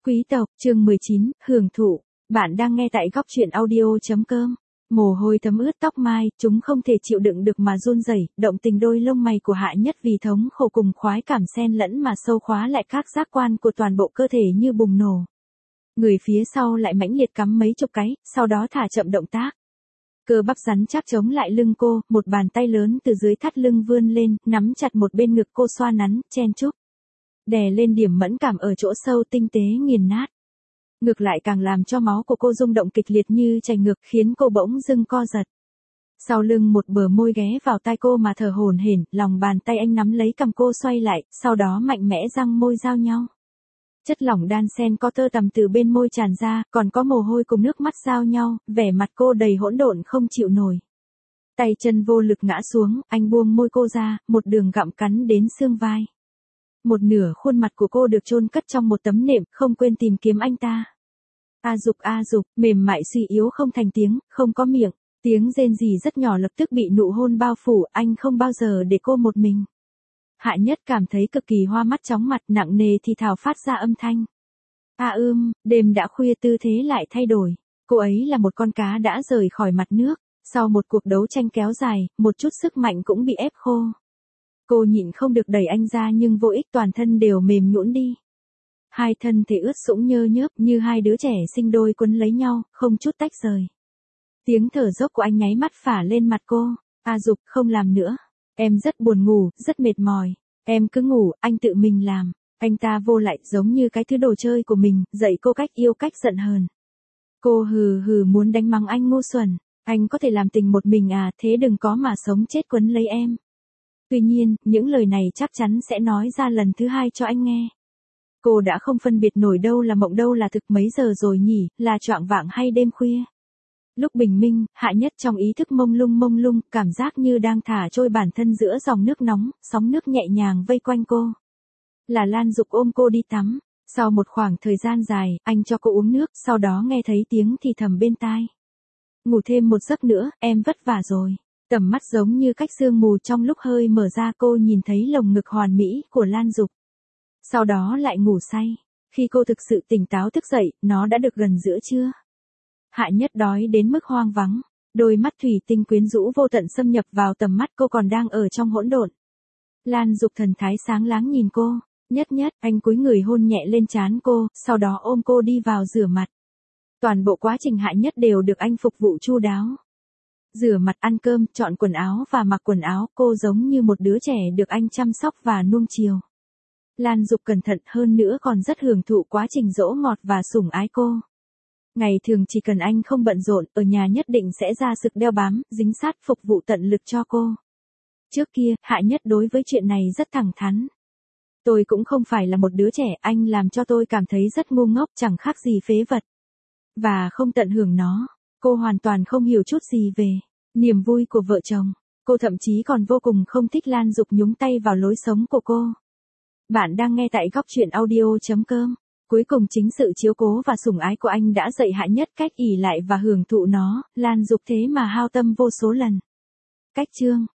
Quý tộc, chương 19, hưởng thụ. Bạn đang nghe tại góc truyện audio.com. Mồ hôi thấm ướt tóc mai, chúng không thể chịu đựng được mà run rẩy, động tình đôi lông mày của Hạ Nhất vì thống khổ cùng khoái cảm xen lẫn mà sâu khóa lại các giác quan của toàn bộ cơ thể như bùng nổ. Người phía sau lại mãnh liệt cắm mấy chục cái, sau đó thả chậm động tác. Cơ bắp rắn chắc chống lại lưng cô, một bàn tay lớn từ dưới thắt lưng vươn lên, nắm chặt một bên ngực cô xoa nắn, chen chúc. Đè lên điểm mẫn cảm ở chỗ sâu tinh tế nghiền nát. Ngược lại càng làm cho máu của cô rung động kịch liệt như chảy ngược khiến cô bỗng dưng co giật. Sau lưng một bờ môi ghé vào tai cô mà thở hổn hển, lòng bàn tay anh nắm lấy cằm cô xoay lại, sau đó mạnh mẽ răng môi giao nhau. Chất lỏng đan sen có tơ tằm từ bên môi tràn ra, còn có mồ hôi cùng nước mắt giao nhau, vẻ mặt cô đầy hỗn độn không chịu nổi. Tay chân vô lực ngã xuống, anh buông môi cô ra, một đường gặm cắn đến xương vai. Một nửa khuôn mặt của cô được chôn cất trong một tấm nệm, không quên tìm kiếm anh ta. A dục, mềm mại suy yếu không thành tiếng, không có miệng, tiếng rên rỉ rất nhỏ lập tức bị nụ hôn bao phủ, anh không bao giờ để cô một mình. Hạ Nhất cảm thấy cực kỳ hoa mắt chóng mặt, nặng nề thì thào phát ra âm thanh. Đêm đã khuya tư thế lại thay đổi. Cô ấy là một con cá đã rời khỏi mặt nước, sau một cuộc đấu tranh kéo dài, một chút sức mạnh cũng bị ép khô. Cô nhịn không được đẩy anh ra nhưng vô ích, toàn thân đều mềm nhũn đi. Hai thân thể ướt sũng nhơ nhớp như hai đứa trẻ sinh đôi quấn lấy nhau, không chút tách rời. Tiếng thở dốc của anh nháy mắt phả lên mặt cô. Dục, không làm nữa. Em rất buồn ngủ, rất mệt mỏi. Em cứ ngủ, anh tự mình làm. Anh ta vô lại giống như cái thứ đồ chơi của mình, dạy cô cách yêu cách giận hờn. Cô hừ muốn đánh mắng anh ngu xuẩn. Anh có thể làm tình một mình à, thế đừng có mà sống chết quấn lấy em. Tuy nhiên, những lời này chắc chắn sẽ nói ra lần thứ hai cho anh nghe. Cô đã không phân biệt nổi đâu là mộng đâu là thực, mấy giờ rồi nhỉ, là choạng vạng hay đêm khuya. Lúc bình minh, Hạ Nhất trong ý thức mông lung, cảm giác như đang thả trôi bản thân giữa dòng nước nóng, sóng nước nhẹ nhàng vây quanh cô. Là Lan Dục ôm cô đi tắm. Sau một khoảng thời gian dài, anh cho cô uống nước, sau đó nghe thấy tiếng thì thầm bên tai. Ngủ thêm một giấc nữa, em vất vả rồi. Tầm mắt giống như cách sương mù trong lúc hơi mở ra, cô nhìn thấy lồng ngực hoàn mỹ của Lan Dục. Sau đó lại ngủ say. Khi cô thực sự tỉnh táo thức dậy, nó đã được gần giữa trưa. Hạ Nhất đói đến mức hoang vắng. Đôi mắt thủy tinh quyến rũ vô tận xâm nhập vào tầm mắt cô còn đang ở trong hỗn độn. Lan Dục thần thái sáng láng nhìn cô. Nhất, anh cúi người hôn nhẹ lên trán cô, sau đó ôm cô đi vào rửa mặt. Toàn bộ quá trình Hạ Nhất đều được anh phục vụ chu đáo. Rửa mặt, ăn cơm, chọn quần áo và mặc quần áo, cô giống như một đứa trẻ được anh chăm sóc và nuông chiều. Lan Dục cẩn thận hơn nữa còn rất hưởng thụ quá trình dỗ ngọt và sủng ái cô. Ngày thường chỉ cần anh không bận rộn, ở nhà nhất định sẽ ra sức đeo bám, dính sát phục vụ tận lực cho cô. Trước kia, Hạ Nhất đối với chuyện này rất thẳng thắn. Tôi cũng không phải là một đứa trẻ, anh làm cho tôi cảm thấy rất ngu ngốc, chẳng khác gì phế vật. Và không tận hưởng nó. Cô hoàn toàn không hiểu chút gì về niềm vui của vợ chồng. Cô thậm chí còn vô cùng không thích Lan Dục nhúng tay vào lối sống của cô. Bạn đang nghe tại góc truyện audio.com. Cuối cùng chính sự chiếu cố và sủng ái của anh đã dạy Hạ Nhất cách ỷ lại và hưởng thụ nó, Lan Dục thế mà hao tâm vô số lần. Cách chương